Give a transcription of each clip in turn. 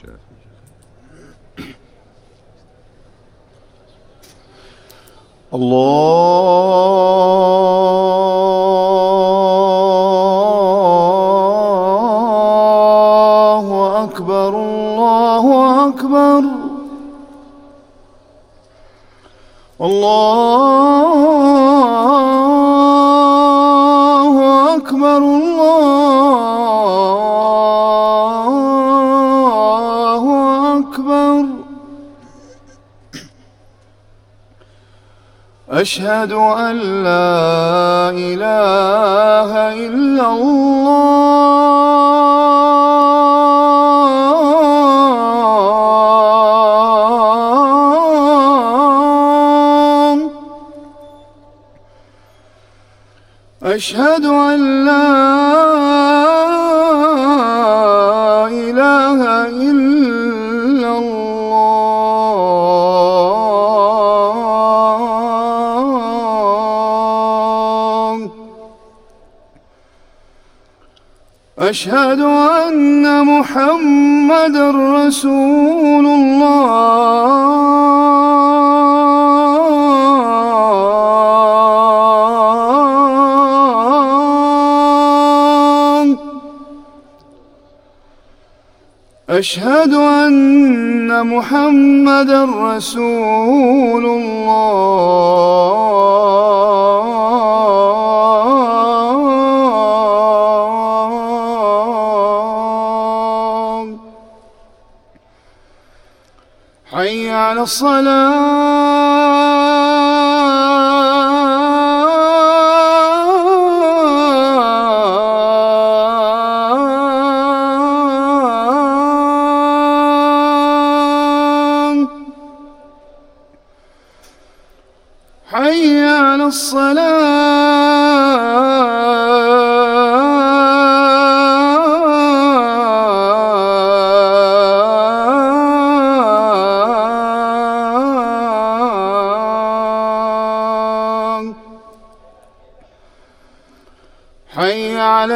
الله أكبر الله أكبر الله أكبر الله أكبر. أشهد أن لا إله إلا الله. أشهد أن لا إله إلا الله. أشهد أن محمدًا رسول الله. أشهد أن محمدًا رسول الله. حي على الصلاة. حي على الصلاة. حي على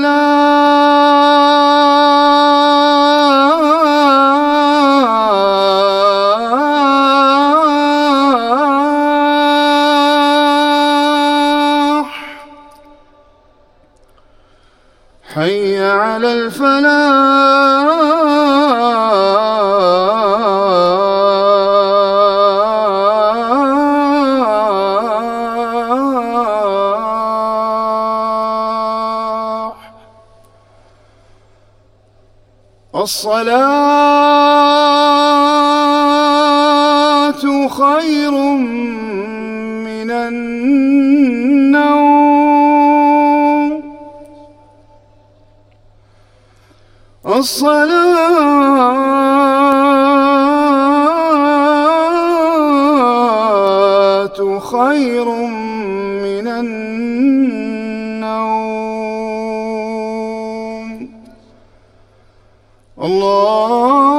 الفلاح. حي على الفلاح. الصلاة خير من النوم. الصلاة خير من النوم. الله